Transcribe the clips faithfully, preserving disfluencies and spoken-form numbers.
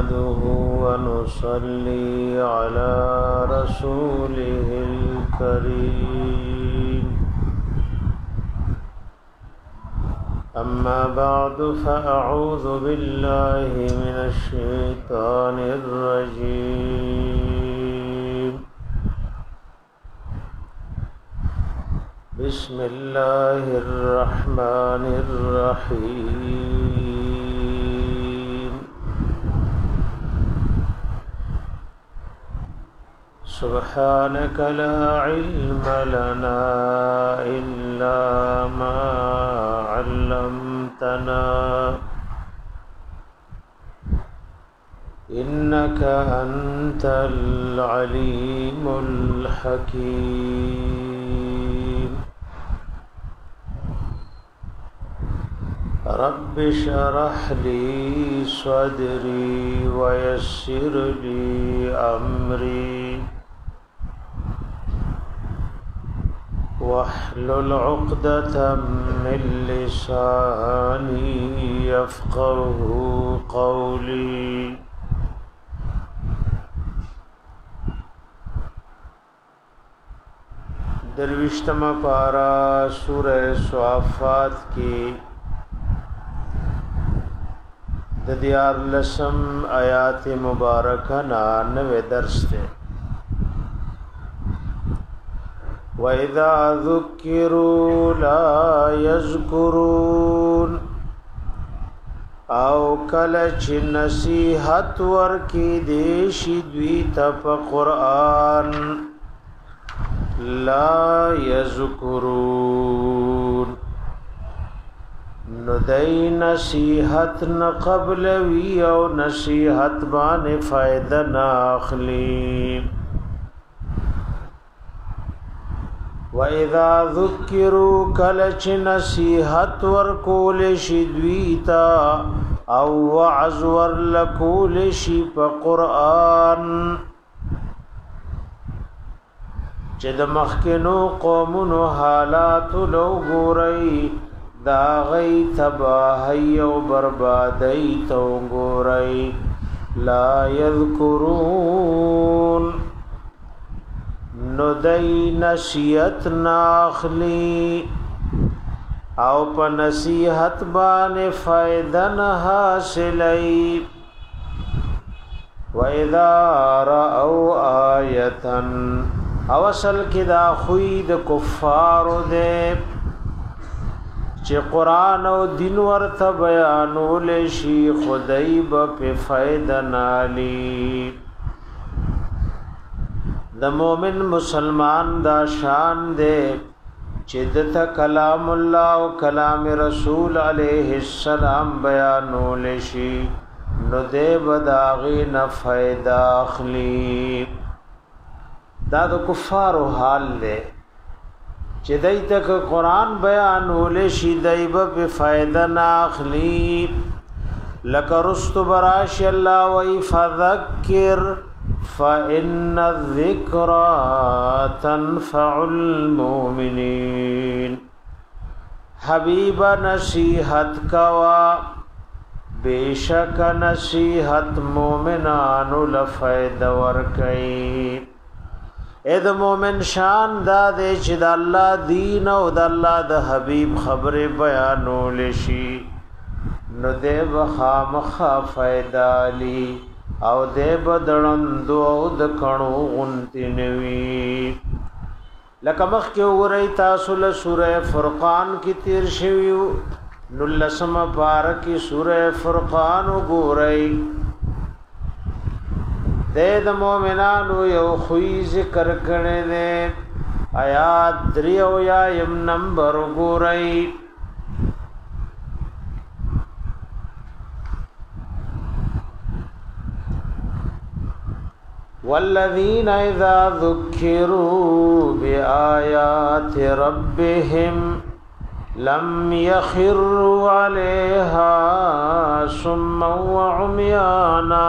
نحمده ونصلي على رسوله الكريم أما بعد فأعوذ بالله من الشيطان الرجيم بسم الله الرحمن الرحيم سبحانك لا علم لنا إلا ما علمتنا إنك أنت العليم الحكيم رب اشرح لي صدري ويسر لي أمري واحلل عقدة من لساني يفقه قولي درویشتم پارا سورہ صافات کی ددیار لسم آیات مبارکہ نانوے درس تے وَإِذَا ذُكِّرُوا لَا يَذْكُرُونَ او کلچ نصیحت ورکی دیشی دویتا پا قرآن لا يذكرون ندئی نصیحت نہ قبل وی او نصیحت بان فائدہ نہ اخلی وَإِذَا ذُكِّرُوا کلچ نصیحت ورکول شدویتا او وعظ ورلکول شی پا قرآن چه د مخکنو قومونو حالات لو گورئی دا غی تباہی و بربادی تو گورئی لا یذکرون ندئی نصیحت ناخلی او پا نصیحت بان فائدن حاصلی وَإِذَا رَأَوْا آیَةً او اصل کی دا خوید کفارو دے چه قرآن و دین ورطا بیانو لیشی خدای با پی فائدہ نالی دا مومن مسلمان دا شان دے چه دتا کلام اللہ و کلام رسول علیہ السلام بیانو لیشی نو دے بداغی نفائدہ اخلی دا د کفارو حال دے چې دای تک قرآن بیانول شي دای به فائدہ ناخلی لک رست براش الله وی فذکر فإن الذکرى تنفع المؤمنین حبیب نصیحت کوا بیشک نصیحت مومنانو لفائدہ ورکئی اے د مومن شان دا دے چې د الله دین او د الله د حبیب خبره بیانول شي نو دې بخامخ فائدہ لی او دې بدړندو او د کڼو غنتی نوی لکه مخ کې وګورئ تاسو له سوره فرقان کې تیر شویو نو لسم بارکی سوره فرقان وګورئ دے د مومنانو یو خوی ذکر کړي دے آیات دریو یا یم نمبر ګورئ والذین اذا ذکروا بآیات ربهم لم يخروا عليها صما وعميانا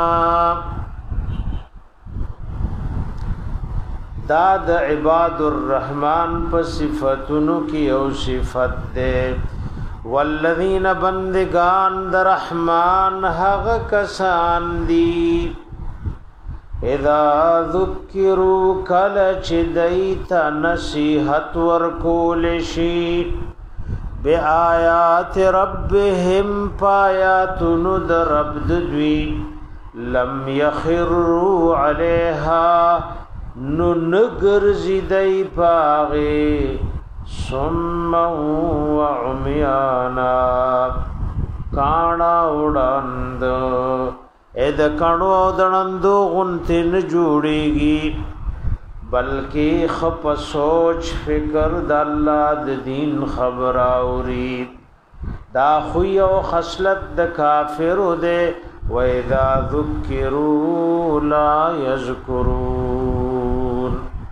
دا د عباد الرحمن په صفاتونو کې او صفت ده والذین بندگان در رحمان حق کسان دی اذا ذکروا کل چدیت نصیحت ورکول شی بی آیات ربهم پایات ند رب دوی لم یخروا علیها نو نگرزی دی پاغی سمّا وعمیانا کانا اڑاند اید کانو اڑاندو غنتن جوڑیگی بلکہ خپ سوچ فکر دا اللہ دا دین خبر آوری دا خوی و خسلت دا کافر دے وَإِذَا ذُكِّرُوا لَا يَذْكُرُونَ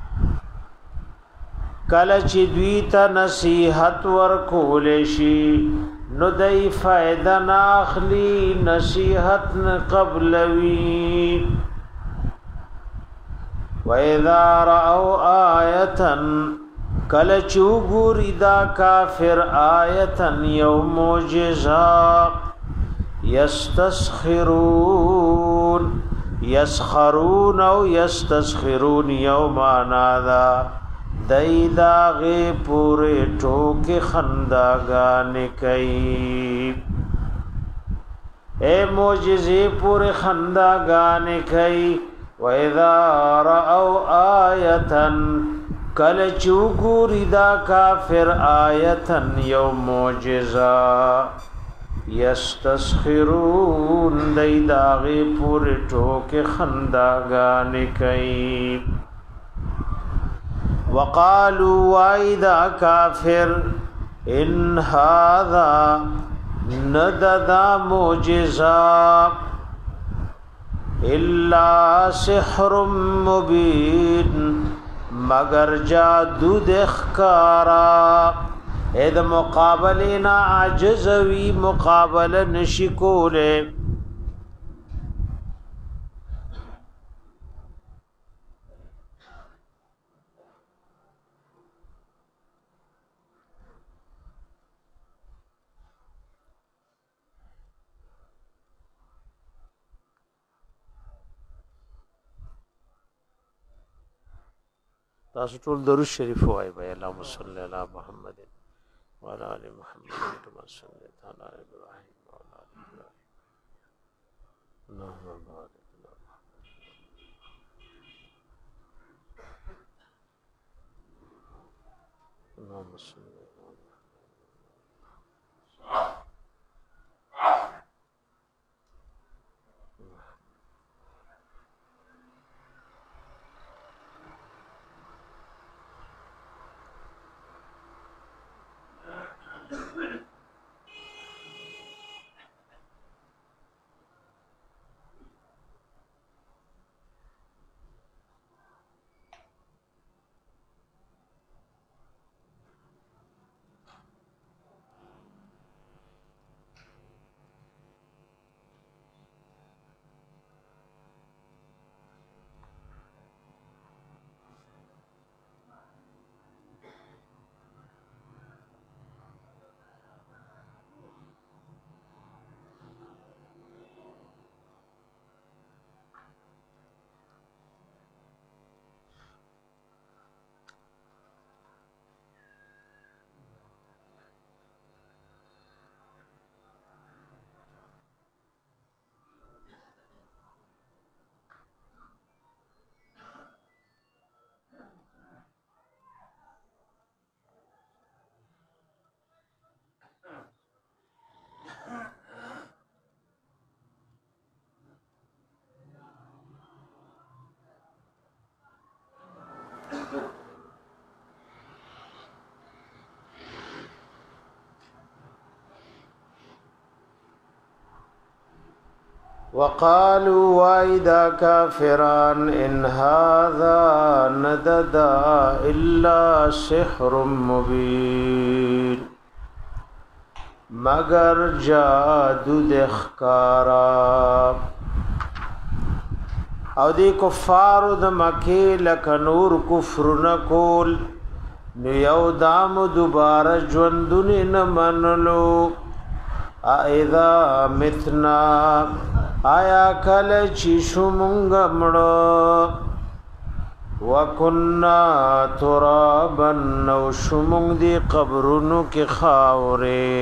کله چې دوی ته نصیحت ورکول شي نو دای فائدہ ناخلی نصیحت نه قبلوي وَإِذَا رَأَوْا آیَةً کله چې وګوري دا کافر آیةً یو معجزه یستسخرون یسخرون او یستسخرون یومانا دا دای داغه پوره ټوکې خنداګانې کوي اے معجزې پوره خنداګانې کوي وَإِذَا رَأَوْا آیَةً کله چې وګوري دا کافر آیةً یو معجزه یستسخرون دای داغه پوره ټوکې خنداګانې کوي وقالوا وَإِذَا كَافِرٌ إِنْ هَذَا نَدَدَ مُعْجِزَةٌ إِلَّا سِحْرٌ مُبِينٌ مگر جادو دخکارا اید مقابلینا عجزوی مقابل نشکولے تاسو ټول درود شریف وایي بھائی اللهم صل علی محمد وعلى ال محمد كما صليت على ابراهيم وعلى ال ابراهيم اللهم بارك على محمد اللهم صل وقالوا وَإِذَا كَافِرًا إِنْ هَذَا نَدَدَ إِلَّا سِحْرٌ مُبِينٌ مگر جادو دخکارا او دی کفارو د مکی لک نور کفر نکول نو یو دام دوباره ژوندون نه منلو اذا متنا آیا کله چې شو مونږ مړو وکنا ترابا نو شو مونږ دی قبرونو کې خاورې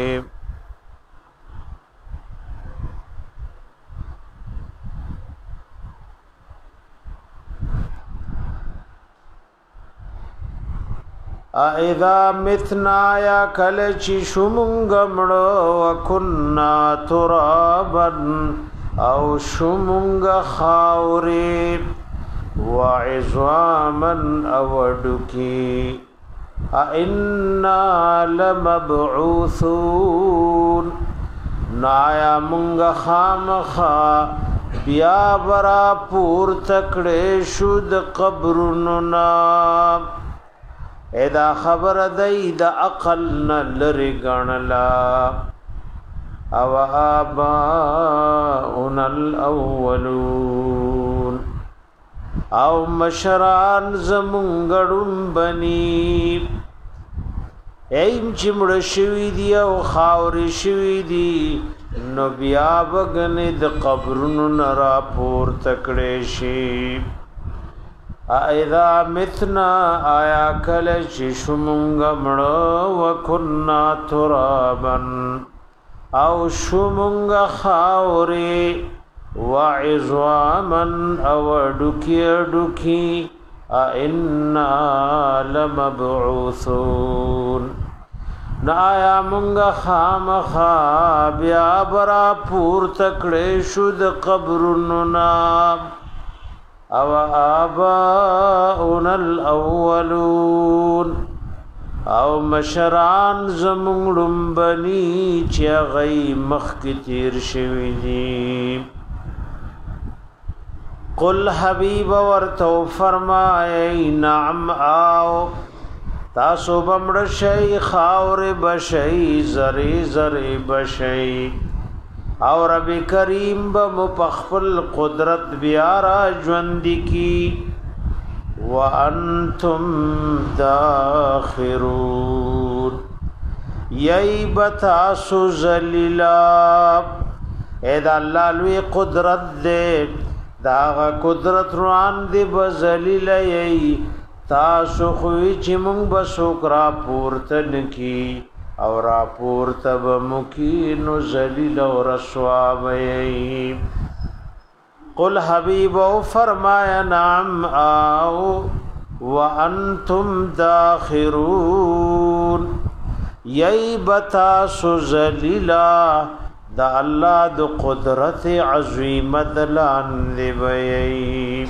اذا متنا یا کل چی شمونگ مڑو وکنا ترابا او شمونگ خاوری وعظاما او ڈکی اینا لمبعوثون نایا مونگ خامخا بیا برا پور تکڑے شد قبرننا ادا خبر دی دا عقل نلری گنلا او آباؤنا الاولون او مشران زمونگڑن بنی ایم چمڑ شوی دی او خاور شوی دی نو بیا بگنی دا قبرن نرا پور تکڑے شیب اذا متنا آیا کل شمونگ مڑو وکنا ترابا او شمونگ خاوری وعظاما او ڈکی ڈکی اینا لمبعوثون نا آیا مونگ خام خوابیا برا پور تکڑے شد قبرننا او آباؤنا الاولون او مشران زمونگڑم بنی چیا غی مخ کی تیر شوی دی قل حبیب ورتو فرمائے نعم آو تاسو بمڑ شئی خاور بشئی زری زری بشئی او رب کریم بمپخفل قدرت بیارا جوندی کی وانتم داخرون یئی بتاسو زلیلا ایدا اللہ لوی قدرت دے داغا قدرت روان دے بزلیل یئی تاسو خوی چی منگ بسوکرا پورتن کی اور اپور تب مکین ذلیل و رسوا بئی قل حبیب و فرمایا نعم آو وانتم داخرون یئی بتاسو ذلیلا دا اللہ دا قدرت عظیمت لان دی بئی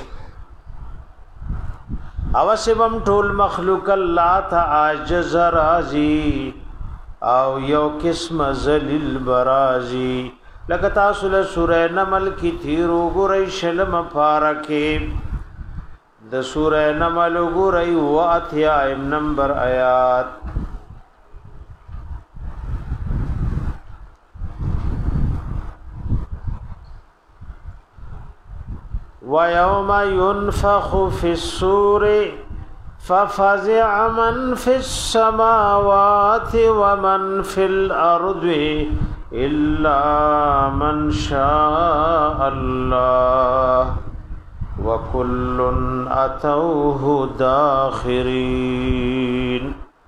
اوسبم ټول مخلوق اللہ تا عاجز رازی او یو قسم ذلیل برازی لکه تاسو له سوره نمل کی تیرو ګورئ شلم پارکه د سوره نمل ګورئ واتیا نمبر آیات وَيَوْمَ يُنْفَخُ فِي الصُّورِ فَفَزِعَ مَنْ فِي السَّمَاوَاتِ وَمَنْ فِي الْأَرْضِ إِلَّا مَنْ شَاءَ اللَّهُ وَكُلٌّ أَتَوْهُ دَاخِرِينَ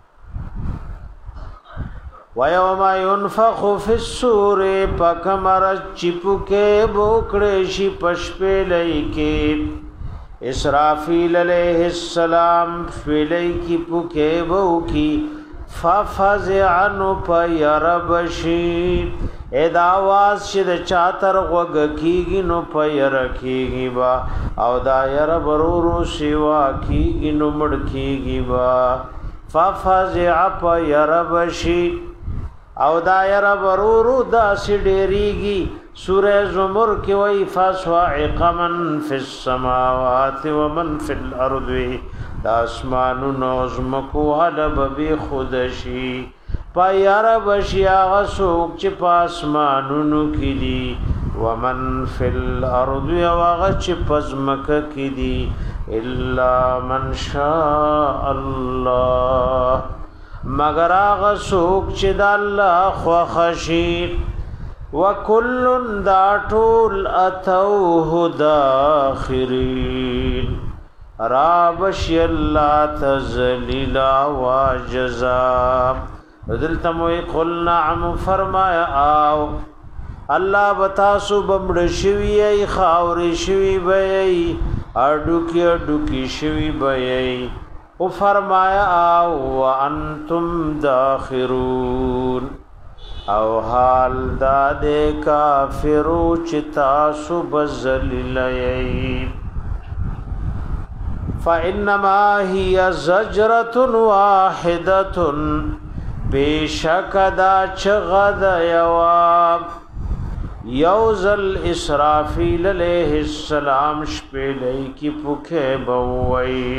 وَيَوْمَ يُنْفَخُ فِي الصُّورِ پَکَمَرَ چِپُکے بوکڑیشی پشپیلئی کے اسرافیل علیہ السلام فیلئی کی پکے بو کی فَفَزِعَنُ پَيَرَبَشِي اید آواز شد چاتر غوگ کیگی نو پَيَرَكِيگی با او دا یربرورو سوا کیگی نو مڑ کیگی با فَفَزِعَ پَيَرَبَشِي او دائر برورو دا سی ڈیریگی سورہ زمر کی وی فَصَاعِقَ مَن فِي السَّمَاوَاتِ وَمَن فِي الْأَرْضِ دا اسمانو نوزمکو حلب بی خودشی پا یار بشی آغا سوک چی پا اسمانو نو کی دی ومن فی الارض وغچ پزمک کی دی الا من شاء الله مگر هغه څوک چې د الله خوښي وکل دا ټول اتوه داخرین رابشی اللہ تزلیلا واجزا دلتموی قل نعم فرمایا آو اللہ بتاسو بمڑ شوی ای خاوری شوی بیئی اڈوکی اڈوکی شوی بیئی و فرمایا آو وانتم داخرون او حال دادے کافرو چتاسو بزلیلی فإنما هي زجرة واحدة بشك دا چغد یواب یوزل اسرافیل علیہ السلام شپیلی کی پکے بوئی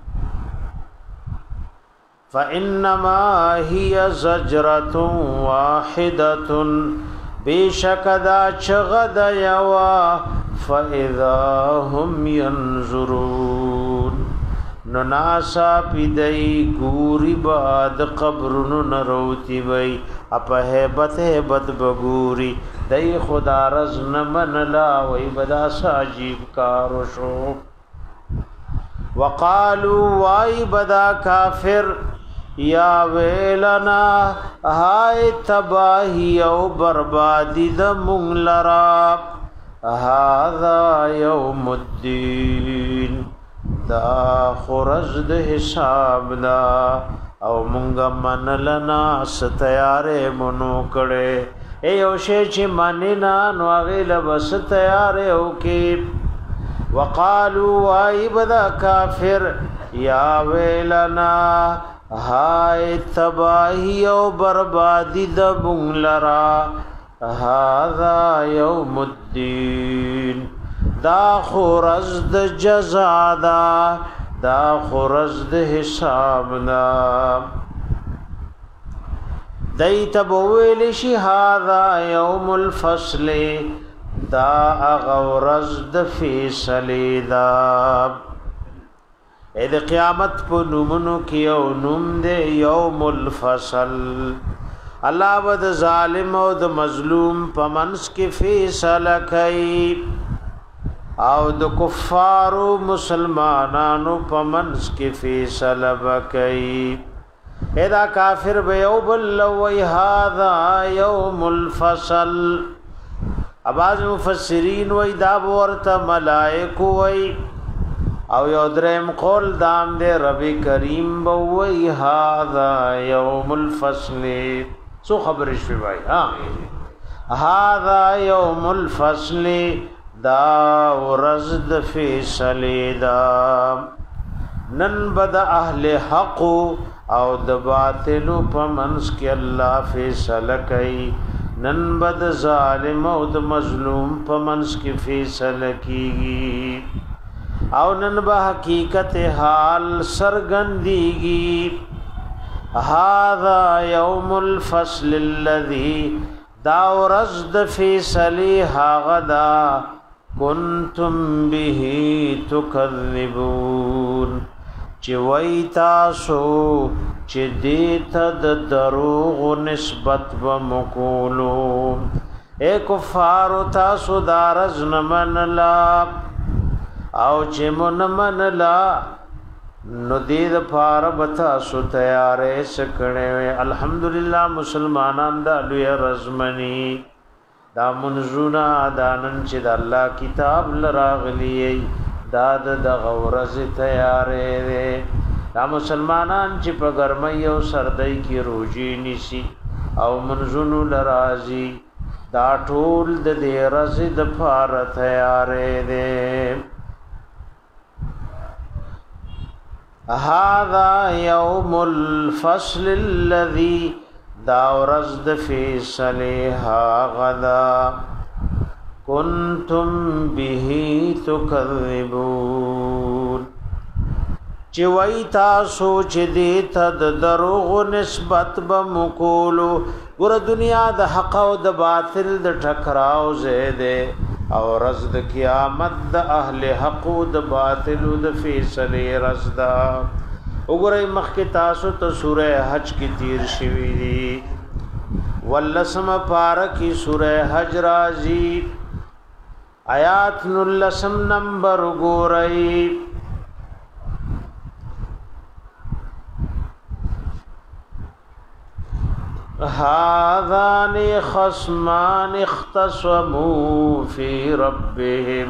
فإنما هي زجرة واحدة بشك دا چغد یواب فَإِذَا هُمْ يَنْظُرُونَ نناسا پیدئی گوری باد قبرن نروتی بئی اپا حیبت حیبت بگوری دی خدا رز نمن لاوی بدا ساجیب کارو شو وقالو وائی بدا کافر یا ویلنا ہائی تباہی او بربادی دا منگلراب هذا يوم الدين دا خرز د حساب دا او مونږه من لنا ستیارې مونو کړي اے او شی چې مننا نو هغه لبس تیارې او کې وقالوا وایبدا کافر یا ویلنا هاي تباہی او بربادی د بونلرا هذا يوم الدين دا خورز د جزا دا دا خورز د حساب دا دیت بویل شي هذا يوم الفصل دا غورز د فیصله دا اې د قیامت په نومونو کې او نوم دې یوم الفصل الله ود ظالم او د مظلوم پمنس کې فیصله کوي او د کفارو مسلمانانو پمنس کې فیصله وکړي ادا کافر به او بل وی هذا یوم الفصل اباظ مفسرین وی دا ورته ملائکه وی او یو دریم قول دام دے رب کریم بوئی هذا یوم الفصل سو خبرش پی بھائی ہاں هذا یوم الفصل دا ورزد فیصلی دا نن بد اہل حق او د باطلو پمنس کی اللہ فیصل کئی نن بد ظالم او د مظلوم پمنس کی فیصل کی او نن با حقیقت حال سرگندیگی هذا یوم الفصل الذي دا ورزد فیصلی هاغدا کنتم به تکذبون چی وی تاسو چی دیتا د دروغ نسبت بمکولو اے کفارو تاسو دارز نمن لا او چې مون من لا نو دې د پاره بتا سو تیارې سکړې الحمدلله مسلمانان د لوی رزمنی دا منزونا دانن چې د الله کتاب لراغلی دا د غورز تیارې دا مسلمانان چې په ګرمۍ او سردۍ کې روزي نيسي او منزونو لرازي دا ټول د دې رز د پاره تیارې دي هذا يوم الفصل الذي داورزد فیصلها غدا كنتم به تكذبون چې وای تاسو چې دې ته د دروغ نسبت به مکولو ګور دنیا د حق او د باطل د ټکراو زیده او رز د قیامت د اهل حق او د باطل او د فیصله رز دا وګورئ مخکې تاسو ته سوره حج کې تیر شوی دی ولسم پارکی سوره حج راځي آیات نلسم نمبر وګورئ هذان خصمان اختصموا في ربهم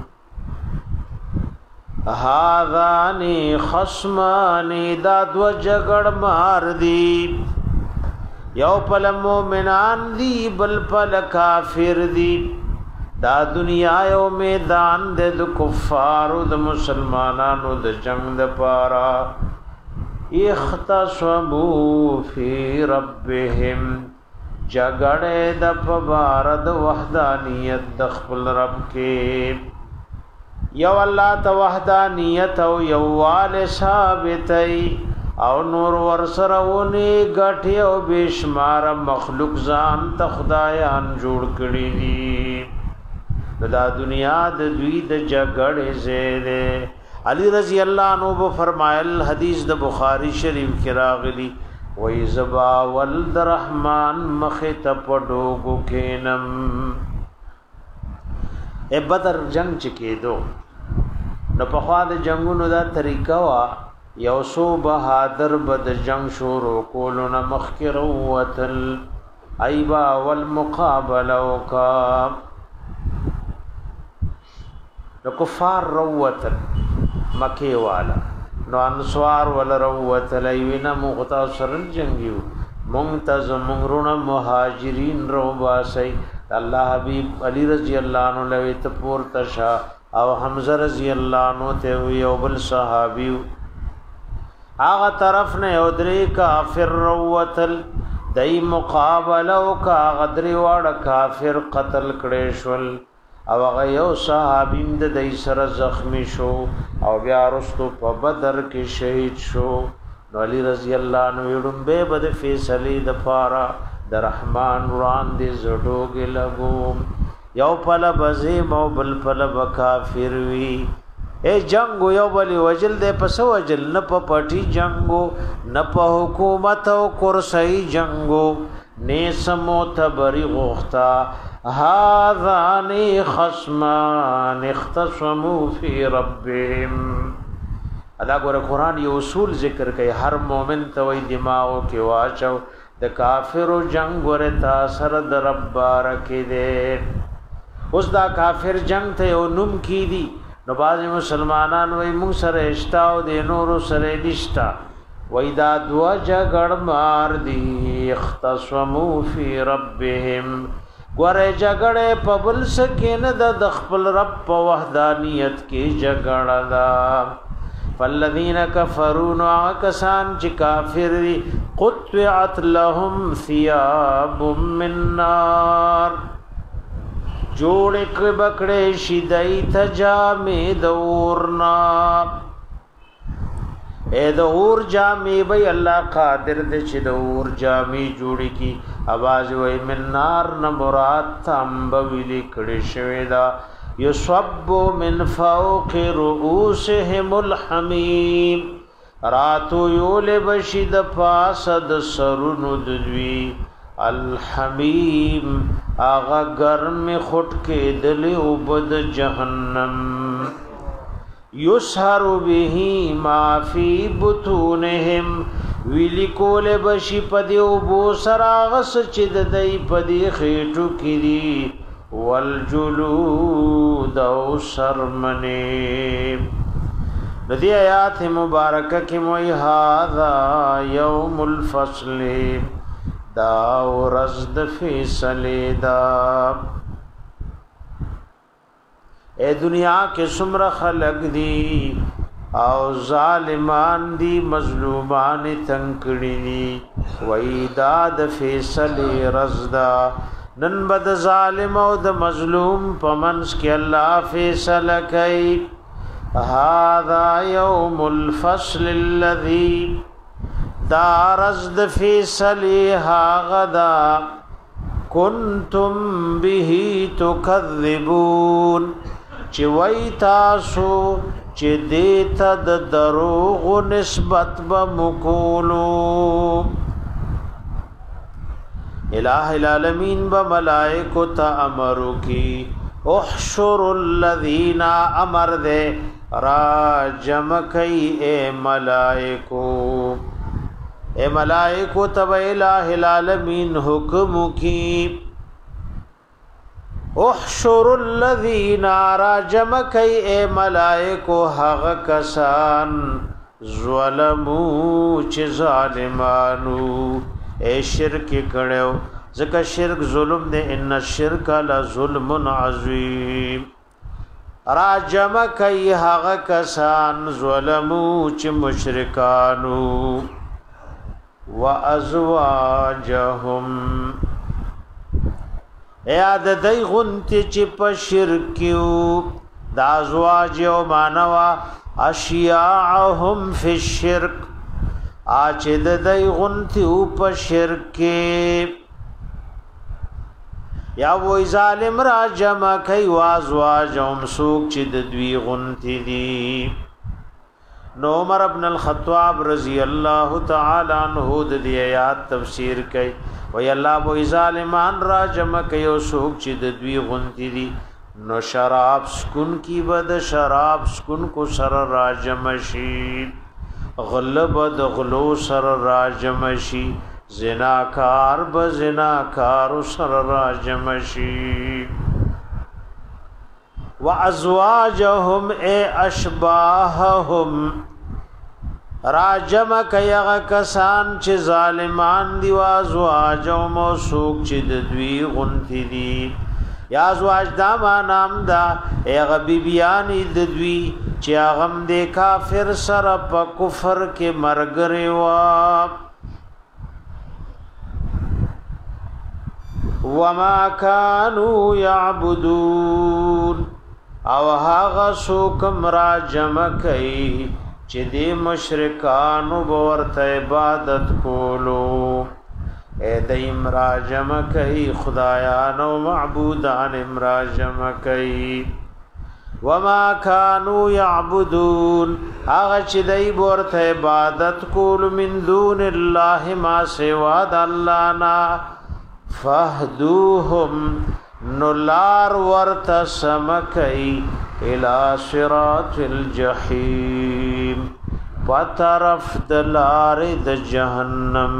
هذان خصمان دا دو جګړ مار دي یو پل مومنان دي بل پل کافر دي دا دنیا یو میدان د کفارو د مسلمانانو د جنگ د پارا اختصموا فی ربهم جګړه د پبارد وحدانیت د خپل رب کې یو الله ته وحدانیت او یووال ثابتای او نور ورسرهونی غټي او بشمار مخلوق ځان ته خدایان جوړ کړی دي دا دنیا د دوی د جګړې زیره علی رضی اللہ عنہ فرمایل حدیث د بخاری شریف کې راغلی وای زبا ولد رحمان مخت پډوګو کینم اے بدر جنگ چکې دو نو په خوا د جنگونو دا طریقہ وا یو سو بہادر بد جنگ شروع کولو نه مخکر وتل ایبا والمقابله وکا نو کفار روتل مکی والا نو انسوار ولا روت لیوینا مغتا سرن جنگیو منتظم مغرون مهاجرین رو باسی اللہ حبیب علی رضی اللہ عنہ لویت پورتشا او حمزہ رضی اللہ عنہ تیوی او بل صحابیو آغا طرف نے ادری کافر روتل دی مقابلو کا غدری وار کافر قتل کڑیشول او هغه یو صحابیم د دای سره زخمی شو او بیا رستو په بدر کې شهید شو نو علی رضی الله عنه وړم به بد فیصله د پارا د رحمان روان دي زړوګ لګو یو پله بزی مو بل پله کافر وی اے جنگو یو بلی وجل دے پس وجل نه په پټی جنگو نه په حکومت او کرسی جنگو نه سمو تبری غوختا هذان خصمان اختصموا في ربهم ادا ګور قرآن یو اصول ذکر کوي هر مؤمن ته وي دماغو کې واچو د کافرو جنگ ور تاثر د رب بارک دې اوس دا کافر جنگ ته یو نوم کی دي نو باز مسلمانان وای مون سره اشتاو د نورو سره نشتا وای دا دوا جګړ مار دي اختصموا في ربهم ګوره جګړه په بل سکینه د خپل رب په وحدانیت کې جګړه دا فالذین کفروا وکسان چې کافر دي قطعت لهم ثياب من نار جوړ کړه بکړې شیدای تجامې دورنا اے د اور جامې وی الله قادر دې چې د اور جامې جوړې کی आवाज وی من نار نه مراد تم ویلې کړي شوی دا یصب من فوق رؤوسهم الحمیم راتو یول بشید پاسد سرونو دوی الحمیم آغا گرم خټ کې دلی وبد جهنم یسهر به ما فی بطونهم ویلی کول بشی پدی او بو سراغس چد دای پدی خېټو کړي والجلود او سرمنه ندی آیات مبارکه کې موي هاذا یوم الفصل دا ورځ د فیصله دا اے دنیا کې څومره خلق دي او ظالمان دي مظلومان تنکړي دي وای دا د فیصله رزدا نن بد ظالم او د مظلوم پمنس کې الله فیصله کوي هذا يوم الفصل الذي دارزد فیصلی غدا کنتم به تکذبون چی وی تاسو چی دیتا د دروغ نسبت بمکولو الہ العالمین بملائکو تا امرو کی احشر الذین امر دے راجم کئی اے ملائکو اے ملائکو تب الہ العالمین حکم کی احشر الذین راجم کئی اے ملائکو حق کسان ظلمو چی ظالمانو اے شرک کڑیو ذکر شرک ظلم دے ان الشرک لظلم عظیم راجم کئی حق کسان ظلمو چی مشرکانو وازواجهم یاد دای غنتی چی پا شرکیو دا ازواج و مانوا اشیاعهم فی الشرک آچ دای غنتیو پا شرکی یا وی ظالم را جمع کئی وازواجهم سوک چی دوی غنتی دی نو عمر ابن الخطاب رضی اللہ تعالی عنہ دی آیات تفسیر کئی وی اللہ وی ظالمان را جمع کئی و سوک چی دوی غنتی دی نو شراب سکن کی بد شراب سکن کو سر را جمع شی غلب د غلو سر را جمع شی زناکار بزناکار سر را جمع شی وازواجهم اے اشباہهم راجم کیغ کسان چی ظالمان دی وازواجهم موسوک چی دوی غنتی دی یا ازواج داما نام دا اے غبی بیانی دوی چی اغم دے کافر سر پا کفر کے مرگری واب وما كانوا يعبدون او هاغه سوکم را جمع کئ چې دې مشرکانو ورته عبادت کولو اے دیم را جمع کئ خدایانو معبودان را جمع کئ وما كانوا يعبدون هغه چې دې ورته عبادت کول من دون الله ما سوا د الله نه فهدوهم نلار ورت سمکئی الى صراط الجحیم پترف دلار د جہنم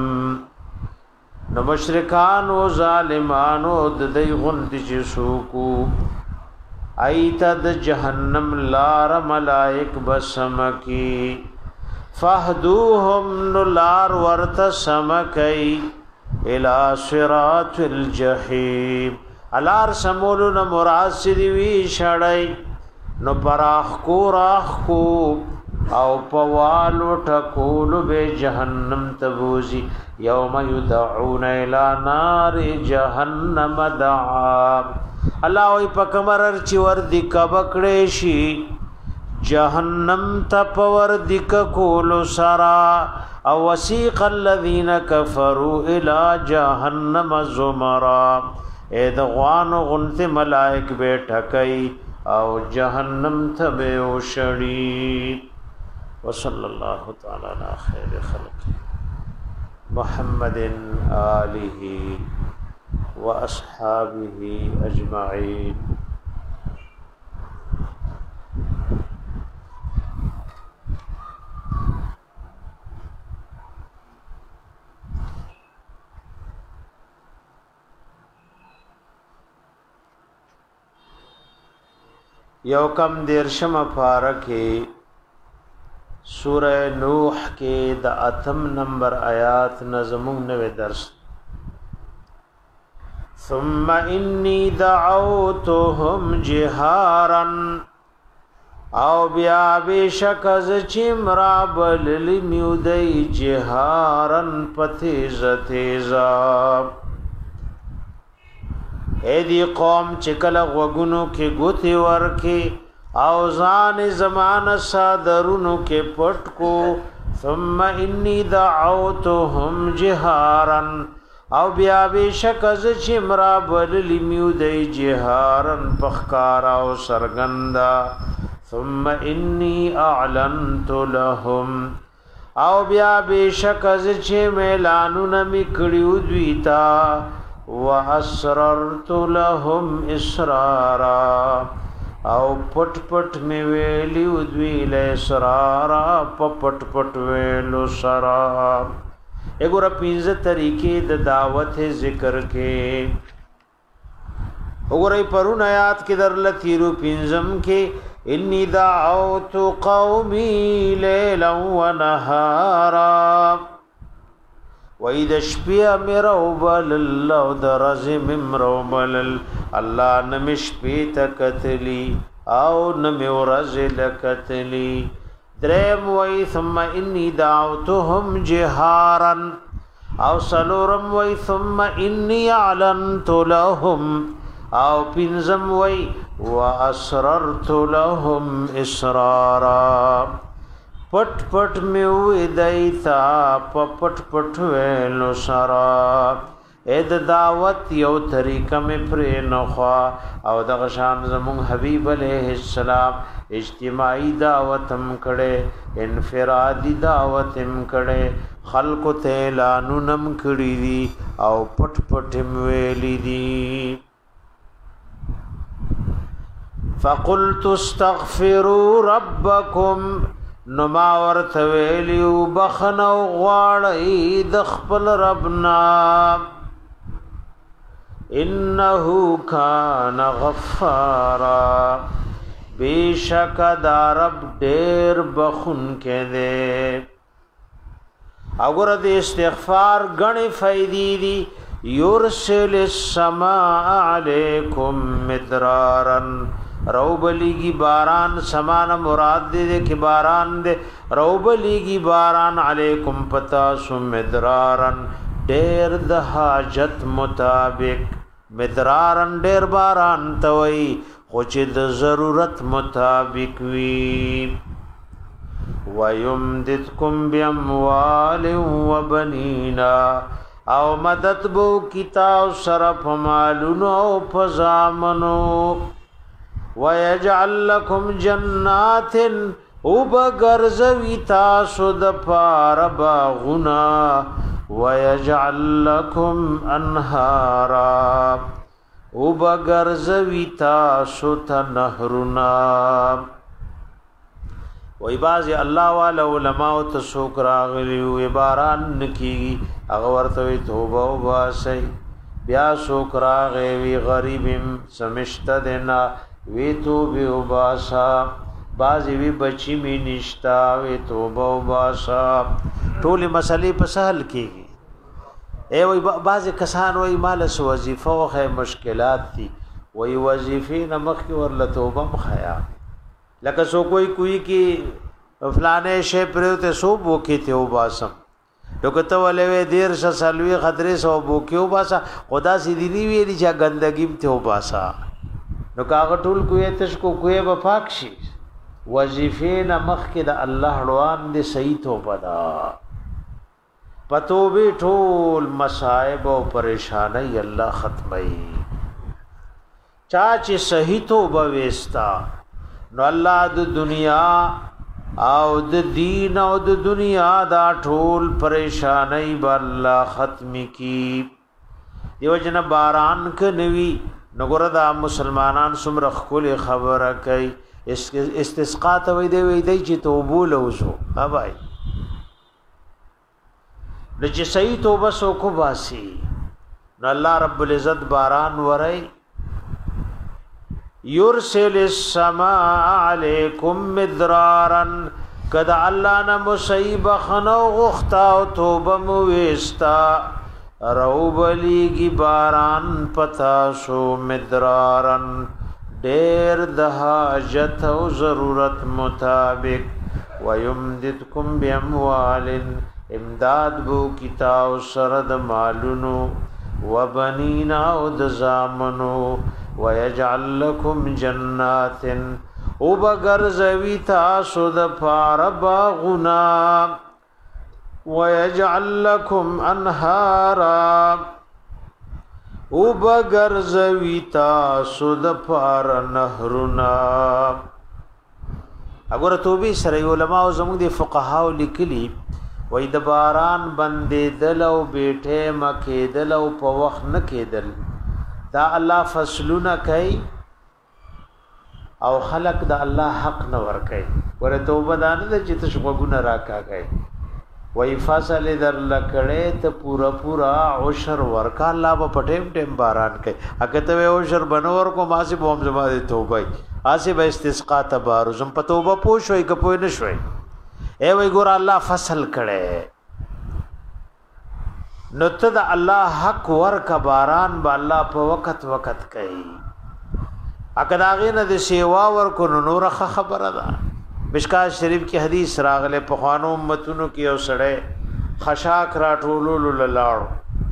نو مشرکان و ظالمان و دی غند جسوکو ایت د جہنم لار ملائک بسمکی فهدوهم نلار ورت سمکئی الى صراط الجحیم الار سمولون مراد سیدی وی شڑای نو پراخ کو راخ کو او پوالو ٹکولو بے جہنم تبوزی یوم یدعون الى نار جہنم دعا اللہ وی پکمرر چی وردی کبکڑیشی جہنم تپور دک کولو سرا او وسیق الذین کفروا الى جہنم زمرا اے دغوان غنت ملائک بیٹھکئی او جہنم تبیو شڑی وصلی اللہ تعالی علی خیر خلق محمد آلہ و اصحابہ اجمعین یو کم دیرشم پارکی سورہ نوح کے دا اتم نمبر آیات نظمون نوے درس ثم انی دعوتهم جہارا او بیا بیشک از چمرا بللمیو دی جہارا پتیز تیزا اے دی قوم چکل غوگونو کی گوتی ورکی او ځان زمان صادرونو کې پټ کو ثم انی دعوتهم جهارا او بیا بشک از چې مرا بللی میو دی جهارا پخکارا او سرګندا ثم انی اعلنت لهم او بیا بشک از چې ميلانونه میکړیو دویتا واسررت لهم اسرارا او پټ پټ می ویلیو دوی له اسرارا پټ پټ ویلو سرا اګور پینځه طریقې د دعوت ذکر کې وګورئ پرون آیات کې در لتیرو پینځم کې انی دعوت قومی لیلا ونهارا وَإِذَا شْپِيَ مِرَوْبَلَ اللَّهُ دَرَزِ مِمْرَوْبَلَ اللَّهَ نَمِشْپِيَ تَكَتْلِي او نَمِوْرَزِ لَكَتْلِي درم وَإِ ثُمَّ إِنِّي دَعْوْتُهُمْ جِهَارًا او سلورم وَإِ ثُمَّ إِنِّي أَعْلَنْتُ لَهُمْ او پنزم وَإِ وَأَسْرَرْتُ لَهُمْ إِسْرَارًا پټ پټ میو دایتا پټ پټ ویلو سرا اې د دعوت یو طریقه مې پر نوخوا او د غشان زمون حبیب علیہ السلام اجتماعی دعوت هم کړي انفرادی دعوت هم کړي خلق ته اعلانونم کړي دي او پټ پټ ویلي دي فقلت استغفروا ربکم نما ورته ویلیو بخنو غواړی د خپل ربنا انه کان غفارا بیشک دا رب ډیر بخون کې دے اگر د استغفار غنی فائدې دي یرسل السماء علیکم مدرارن روبلیگی باران سمان مراد دے دے کہ باران دے روبلیگی باران علیکم پتا سو مدرارن دیر د حاجت مطابق مدرارن دیر باران توئی خوچ د ضرورت مطابق وی ویمددکم باموال و بنینا او مدد بو کتاو صرف مالونو او فزامنو وَيَجْعَلْ لَكُمْ جَنَّاتٍ وَبَغَرْزَوِي تَاسُ دَپَارَ بَاغُنَا وَيَجْعَلْ لَكُمْ أَنْهَارًا وَبَغَرْزَوِي تَاسُ تَنَهْرُنَا وی بازی اللہ والا علماء تسوک راغلیو عباران نکی اغورتوی توبہ و باسی بیا سوک راغیوی غریبیم سمشت دینا وی توبه و باسا بازی وی بچی می نشتا وی توبه و باسا ټول مسئلے په سهل کیږي ای وی بعض کسان وی مال سو وظیفه او خې مشکلات دي وی وظیفه نمخ کی ور لتوبه مخیا لکه سو کوئی کوئی کی فلانه شی پرته سو بو کی ته و باسم لکه ولې وی دیر ش سلوی خطرې سو بو کی و باسا خدا سي دی وی دی چې ګندګیم ته و باسا نو کاغه ټول کوی تش کو کوی به پاک شي وظیفه نمخ کې د الله روان دي صحیح توبه دا پتوبه ټول مصائب او پریشانای الله ختمي چا چې صحیح توبه وستا نو الله د دنیا او د دین او د دنیا دا ټول پریشانای به الله ختم کی دیو جن باران ک نوی نګور دا مسلمانان سمره خپل خبره کوي استسقا ته وي دی وي دی چې توبه لوزو ها بھائی د چې صحیح توبه سو کو باسي نو الله رب العزت باران ورای یرسل السماء علیکم مدرارا کدا الله نه مصیب خنو غختا او توبه مو وستا روبلیگی باران پتا سو مدرارن دیر د حاجت او ضرورت مطابق ويمددکم باموال امداد بو کتاو سرد مالونو وبنینا او د زامنو ويجعل لكم جنات او بغرزوی تاسو د پار باغنا ويجعل لكم انهارا او بغرزوی تاسو د پار نهرنا. اگر توبه سره علماء او زموږ د فقهاو لیکلي وای د باران بندې دل او بیٹه مکه دل او په وخت نه کېدل دا الله فصلونه کوي او خلق د الله حق نه ور کوي. ور توبه دانه د چې تاسو وګونه راکا کوي وای فصل در لکړې ته پورا پورا عشر ورکا الله په پټیم ټیم باران کوي. اګه ته عشر بنور کو ماسي بوم زما د توبه آسی به استسقا تبارو زم په توبه پوښوي کپوي نشوي اے وای ګور الله فصل کړي نو ته د الله حق ورک باران با الله په وخت وخت کوي. اکداغینه د سیوا ورکو نور خبره ده. مشکات شریف کی حدیث راغله په خوانو امتونو کې او سړی خشاک راټولول لاړو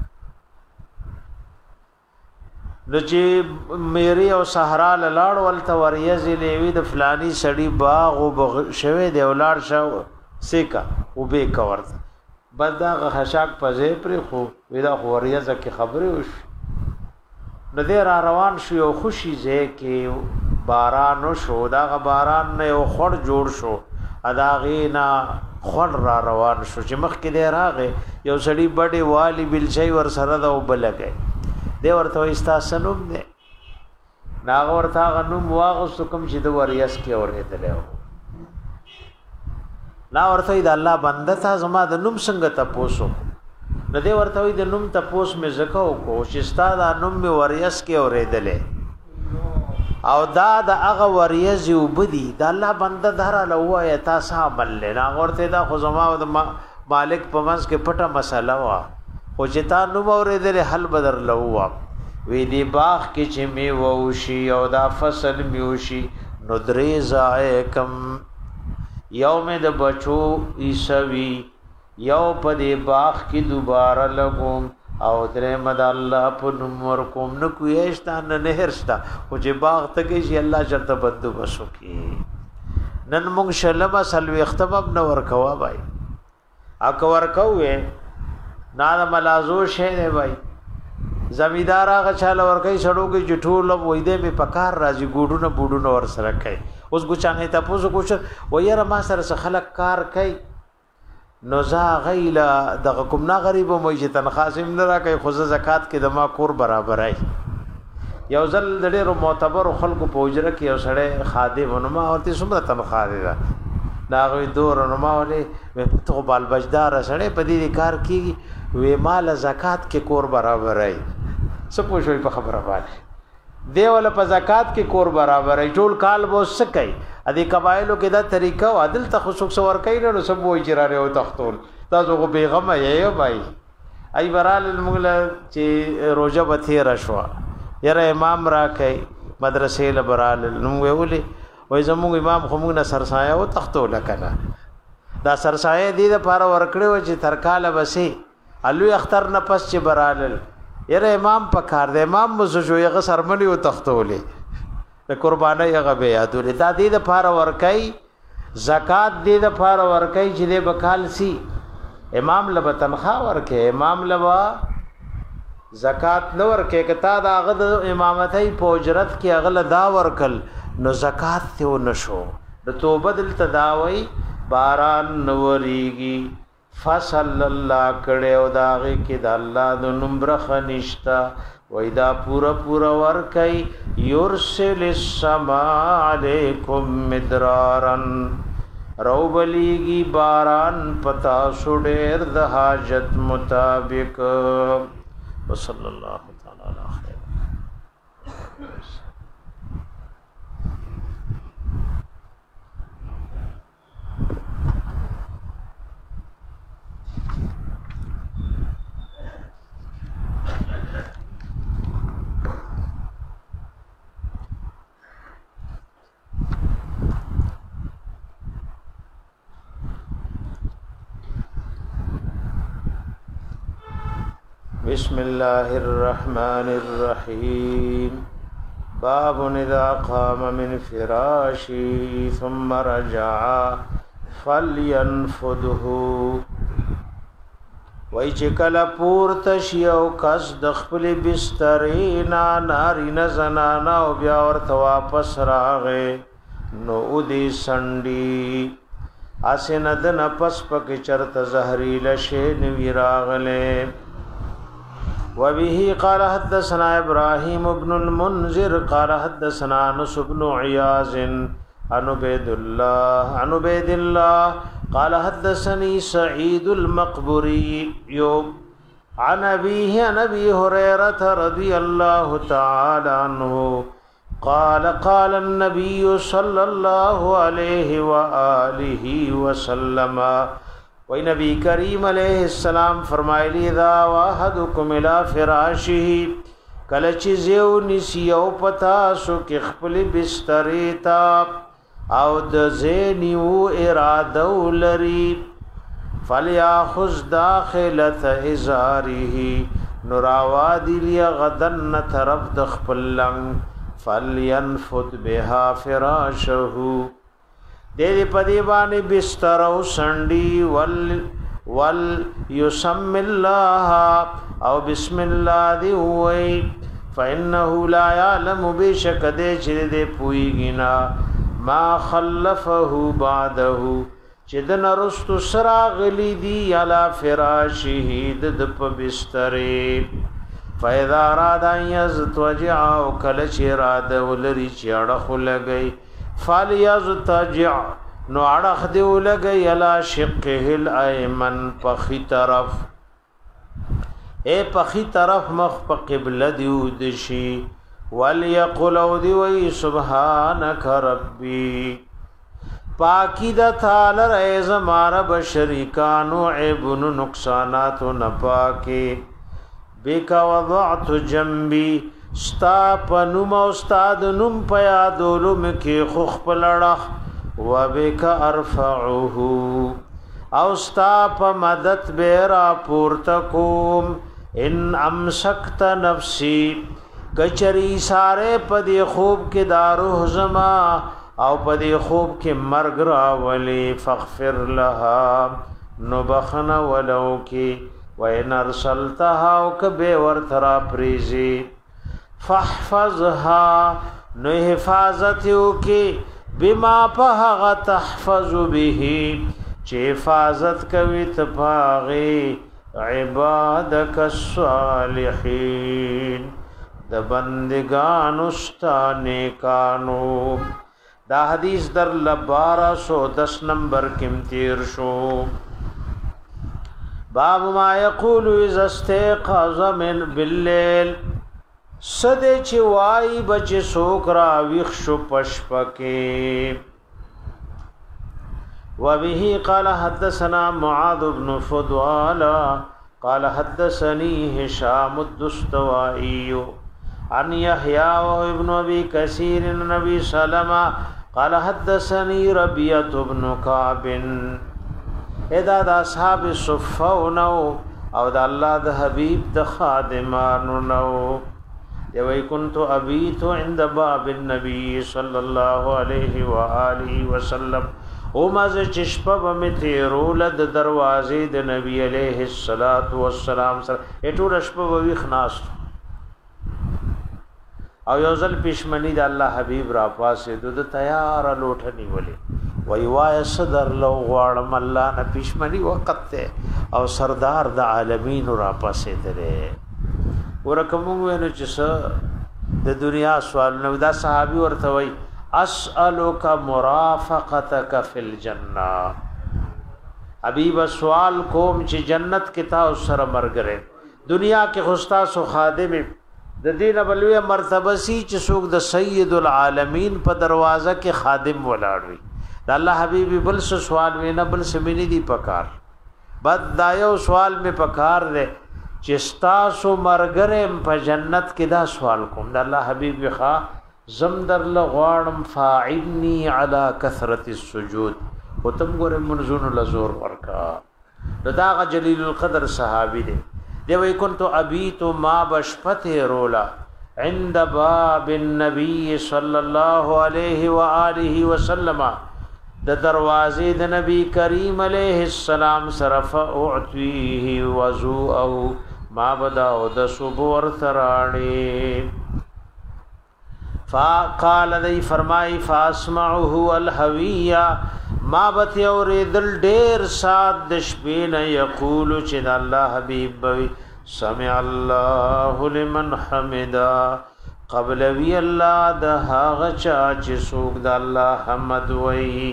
نو چې میری او صحرا لاړ ولته وریز لیوی د فلانی سړی باغ او شوه د اولاد شو سیکا او به کورت بدا خشاک پځې پر خو ودا وریز کی خبره وش نو دې را روان شو او خوشي زه کې باران شو دا باران نه یو خړ جوړ شو اداغینا خړ را روان شو چې مخ کې دې راغې یو سړی بډې والی بل شي ور سره دا وبلګي دی ورته استاسنوم دی ناغ ورته غنوم واغس کوم چې د وریاس کې اورېدل نا ورته د الله بنده تا زما د نوم څنګه تاسو نو دی ورته د نوم تاسو مې زکو کو چې ستاد نوم مې وریاس کې اورېدل او دا د هغه وریاس یو بدی د الله بنده دره لوه تاسو عمل نه ورته دا خو زما د مالک په منځ کې پټه مسله وا او چې تا نو اوریدل حل بدر لوه وی دی باغ کې چې می ووشي او دا فصل میوشي نو درې زایکم یوم د بچو ایسوی یو په دی باغ کې دوباره لګوم او درې مد الله په نمبر کوم نو کویشتا نه نهرشتا او چې باغ ته کې چې الله چرته بدو بسو کې نن موږ شلمه سلوي اختباب نه ورکوا بای اک ورکوې نا د ملازو شه دی وای زمیدار هغه چاله ور کوي سړو کې جټول وای دې په پکار راځي ګوډونه بوډونه ور سره کوي اوس ګچانه تاسو کوښ وایره ما سره خلک کار کوي نو زا غیلا د کوم نه غریب مو چې تنخاسم نه را کوي خو زکات کې د ما کور برابرای یو ځل د ډېرو معتبر خلکو په اجره کې یو سړی خادم ونما ورته څومره تنخواه دی ناغوی دور نما ولې تو بال بجدار سړی په دې کار کیږي وې مال زکات کې کور برابر ای څه پوښوي په خبره باندې دی ول په زکات کې کور برابر ای ټول کال بو سکای ا دې قبایلو کې دا طریقه او عدل تخصص ور کوي نو سب وې جراره او تختول تاسو غو بیغم یې بای ای برال المغل چې روزه به تیر شو یره امام را کوي مدرسې لبرال نو ویولې وای زموږ امام خو موږ نه سرسایه او تختول کنه دا سرسایه دې د پاره ورکړو چې ترکاله بسې الوی اختر نه پس چې برالل یره امام پکار د امام مزو یو سرمنی او تختولې د قربانای هغه به یادولې دا دې د پاره ورکای زکات دې د پاره ورکای چې دې بکال سی امام لبه تنخواه ورکه امام لبا زکات نو ورکه کتا دا هغه د امامتای په اجرت کې هغه دا ورکل نو زکات ته نشو د توبه دل تداوی باران نوریږي فصل الله کړه او داغه کې د الله د نمبر خنشتا وېدا پورا پورا ور کوي یرسل السما علیکم مدرارن روبلیږي باران پتا سوډر د حاجت مطابق وصلی الله تعالی علیه بسم الله الرحمن الرحيم باب اذا قام من فراشی ثم رجع فلینفده وای چې کله پورته شي او کس د خپل بسترې نه نارینه زنانه او بیا ورته واپس راغې نو ودی سنډي اسنه د نفس پکې چرته زهريله شي نوی راغله وبه قال حدثنا ابراهيم بن المنذر قال حدثنا انس بن عياض عن عبيد الله عن عبيد الله قال حدثني سعيد المقبري عن أبيه عن أبي هريرة رضي الله تعالى عنه قال قال النبي صلى الله عليه وآله وسلم وی نبی کریم علیہ السلام فرمایلی دا واحدکم الى فراشه کلچ زیو نسیو پتا سو کی خپل بستری تا او د زینیو اراده لري فلیاخذ داخله ازاره نراوادی لی غدن طرف د خپل لنګ فلینفد بها فراشه دې دې پدی باندې بستر او سنډي ول ول يسم الله او بسم الله دی وای فانه لا يعلم بشک دې چې دې پویګینا ما خلفه بعده چې د نرست سرا غلی دی علی فراشه د په بسترې فاذا اراد ان يزتوجع او کله چې اراده ولري چې اړه لګي فالیزتجع نو اڑخ دیو لگئی علا شقه الایمن پخی طرف اے پخی طرف مخ پا قبل دیو دشی ولیقل او دیوی سبحانک ربی پاکی دا تالر ایز مارا بشریکانو عیبن نقصاناتو نپاکی بیکا وضعت جنبی ستا پنوم او استاد نوم پیا دولم کې خخ پلړه وبک ارفعه او ستا په مدد بیرا پورته کوم ان امسکت نفسی کچری ساره پدی خوب کې دارو زما او پدی خوب کې مرګ را ولی فغفر لها نو بخنا ولو کې وین ارسلتها او کبه ورترا پریزی فاحفظها نو حفاظت کی بما پهغه تحفظ به چې حفاظت کوي تفاغي عبادك الصالحين د بندگان استانه کانو دا حدیث در بارہ سو دس نمبر کم تیر شو باب ما یقول اذا استيقظ من بالليل سده چی وائی بچ سوکرا ویخشو پشپکی وبه قال حدثنا معاذ بن فضال قال حدثني هشام الدستوائي عن يحيى وابن ابي كثير النبي سلمہ قال حدثني ربيعة بن كعب اذا د اصحاب الصفه نو او د الله د حبيب د خادمانو نو دوی كنت ابيت عند باب النبي صلى الله عليه واله وسلم ومز چشپه بمتیرول د دروازې د نبی عليه الصلاه والسلام سره اټو رشپه وی خناس او یو ځل پښمنی د الله حبيب را پاسه د تیار لوټنی ولې وای وای صدر لو غواړم الله نه پښمنی وخت ته او سردار د عالمین را پاسه درې ورکم وینو چې د دنیا سوال نو دا صحابي ورته وای اسالک مرافقتک فی الجنه حبیب سوال کوم چې جنت کې تا سره مرګره دنیا کې خوستا سو خادم د دین بلوی مرتبه سي چې څوک د سید العالمین په دروازه کې خادم ولاړ وي د الله حبیب بل څه سوال وینا بل څه مینه دی پکار بد دایو سوال می پکار دے چستاسو مرګرم په جنت کې دا سوال کوم د الله حبيب ښا زم در لغوانم فاعلني على كثرة السجود وتم ګره منزون لزور ورکا دا جلیل القدر صحابي دی دی وی كنت ابيت ما بشفته رولا عند باب النبي صلى الله عليه وآله وسلم د دروازې د نبی کریم علیه السلام صرف اعطیه وضوءه ما بدا او د صبور تراړي فقال دی فرمای فاسمعه الهویہ ما بت اوریدل ډیر سات د شپې نه یقول چې د الله حبیب بوي سمع الله لمن حمدا قبل وی الله د هغه چا چې څوک د الله حمد وایي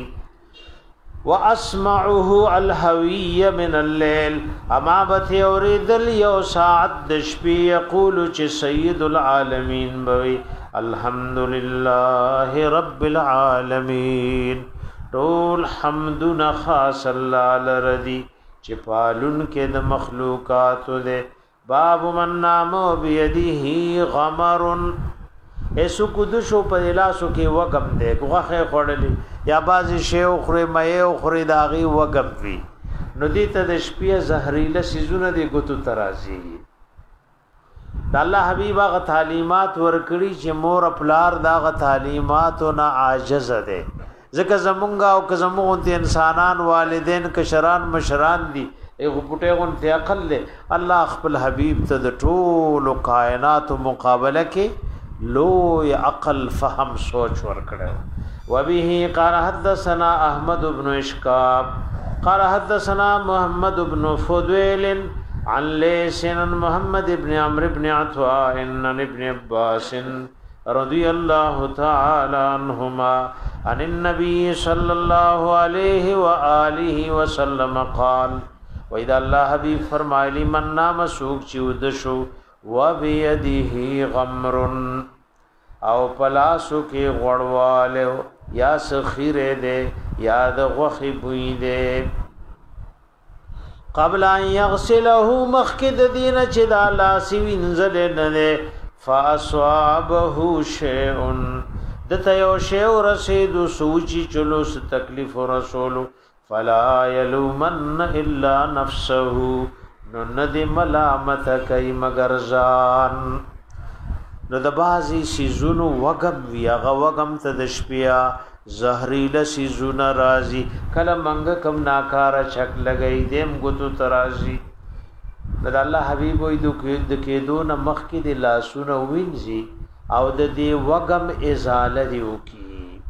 واسمعه الهویہ من الليل اما بت اوریدل یو ساعت د شپې یقول چې سید العالمین بوي الحمد لله رب العالمین ټول حمدنا خاص الله لردی چې پالون کې د مخلوقات ده باب من نام بيديه غمر ایسو کدشو په لاسو کې وغم ده غوخه خړلې یا بازي شی او خوري مې او خوري داغي وغم وی نو دې ته د شپې زهريله سيزونه دي ګوتو ترازي د الله حبيب هغه تعلیمات ورکړي چې مور خپلار داغه تعلیماتو نه عاجز ده ځکه زمونږه او که زمونږ ته انسانان والدین کشران مشران دي ایغه پټه غون ته عقل له الله خپل حبيب ته د ټول کائنات مقابله کې لو عقل فهم سوچ ورکړه وبه قال حدثنا احمد بن اشکاب قال حدثنا محمد بن فضيل عن ليس عن محمد بن عمرو بن عطاء عن ابن عباس رضي الله تعالى عنهما عن النبي صلى الله عليه وآله وسلم قال وإذا الله حبيب فرمایلی من نام سوق چود شو وبيده غمر او پلاسو کې غړواله یا سخیره ده یا د غوخي بوئی ده قبل ان يغسله مخکد دین چې دا لاسی وینځل نه ده فاصابه شيء دته یو شی ورسید سوچي چلو س تکلیف رسول فلا يلومن الا نفسه نو ندی ملامت کوي مگر ځان نو د بازي سيزونو وغم ویغه وغم ته د شپیا زهريله سيزونه رازي کله منګ کم ناکاره چک لګي دیم ګوتو ترازي د الله حبيب وي د کېدو نه مخ کې د لاسونه وینځي او د دې وغم ازاله دیو کی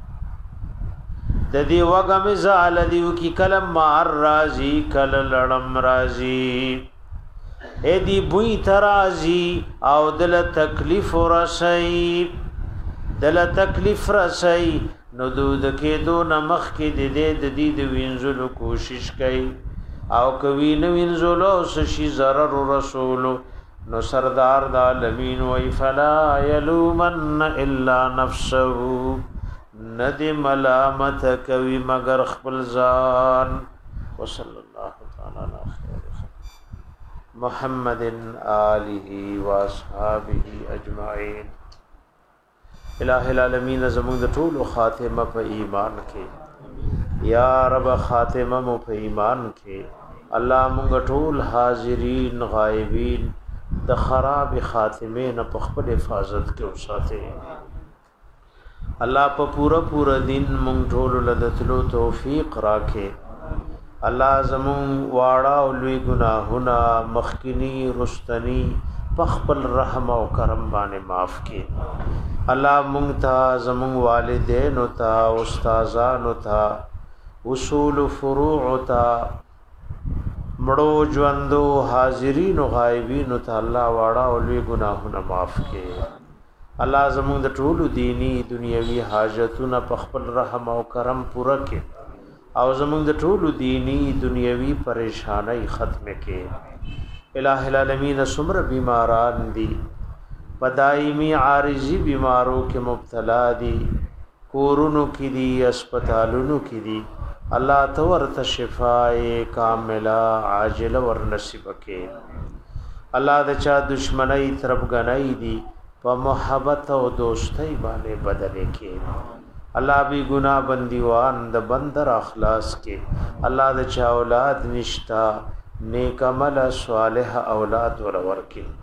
د دې وغم ازاله دیو کی کلم مار رازي کله لړم رازي اې دی بوئی ترازی او دل تکلیف رسئی دل تکلیف رسئی نو دود کې دو نمخ کې د دې د دې د وینځلو کوشش کوي او کوي نو وینځلو سشي zarar رسول نو سردار د عالمین وی فلا یلومن الا نفسه ندی ملامت کوي مگر خپل ځان وصلی الله تعالی علیه محمد آله و اصحابه اجمعین الہ العالمین زمون د ټول خاتمه په ایمان کې یا رب خاتمه مو په ایمان کې الله مونږ ټول حاضرین غایبین د خراب خاتمه نه په خپل حفاظت کې وساته الله په پورا پورا دین مونږ ټول لدتلو توفیق راکې الله زمون واړه او لوی گناهونه مخکینی رستنی پخپل رحم او کرم باندې معاف کړي الله مونږ ته زمون والدین او ته استادان او ته اصول فروع او ته مړو ژوندو حاضرین او غایبین او ته الله واړه او لوی گناهونه معاف کړي الله زمون د ټولو دینی دنیوي حاجتونه پخپل رحم او کرم پوره کړي او زمونږ د ټولو دینی دنیوي پریشانای ختم کې الہ العالمین سمر بیماران دي پدایمی عارضی بیماروں کې مبتلا دي کورونو کې دي اسپیټالونو کې دي الله تورته شفای کامله عاجله ور نصیب کې الله د چا دشمنی طرف غنای دي په محبت او دوستۍ باندې بدلې کې الله بی گناہ بندیوان د بندر اخلاص کې الله د چا اولاد نشتا نیک عمل صالح اولاد ور ورکې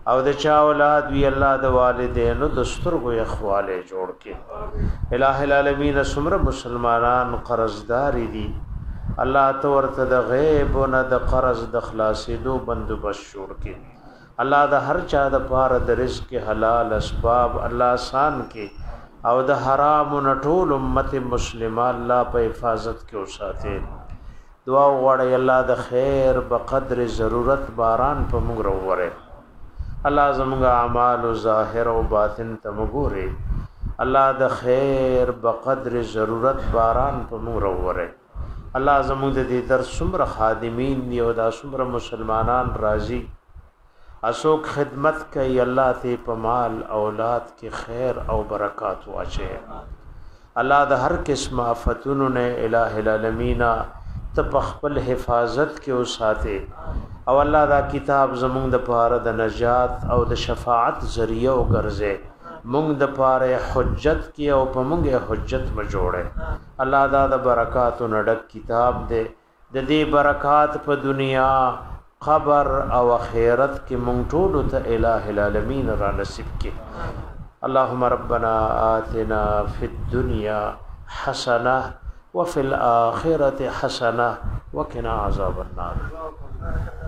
او د چا اولاد وی الله د والدینو د سترګو یخواله جوړ کړي الٰه العالمین سمره مسلمانان قرضدار دي الله تو ورته د غیب نه د قرض د خلاصېدو بندوبست جوړ کړي الله د هر چا د پاره د رزق حلال اسباب الله آسان کې او د حرام نه ټول امت مسلمه الله په حفاظت کې وساتي دعا وغواړي الله د خیر بقدر ضرورت باران په موږ وروره الله زموږ اعمال ظاهر او باطن ته وګوري الله د خیر بقدر ضرورت باران په موږ وروره الله زموږ د دې در څومره خادمین دی او دا څومره مسلمانان راضي اسوک خدمت کوي الله ته په مال اولاد کې خیر او برکات واچي الله د هر قسم آفتونو نه الٰه العالمین ته په خپل حفاظت کې وساته او الله دا کتاب زمونږ د پاره د نجات او د شفاعت ذریعہ وګرځي مونږ د پاره حجت کې او په مونږه حجت ما جوړه الله دا د برکاتو نډک کتاب دې د دې برکات په دنیا قبر او آخرت کې مونږ ټول ته الٰه العالمین را نصیب کې اللهم ربنا آتنا فی الدنيا حسنه وفي الآخرة حسنه وقنا عذاب النار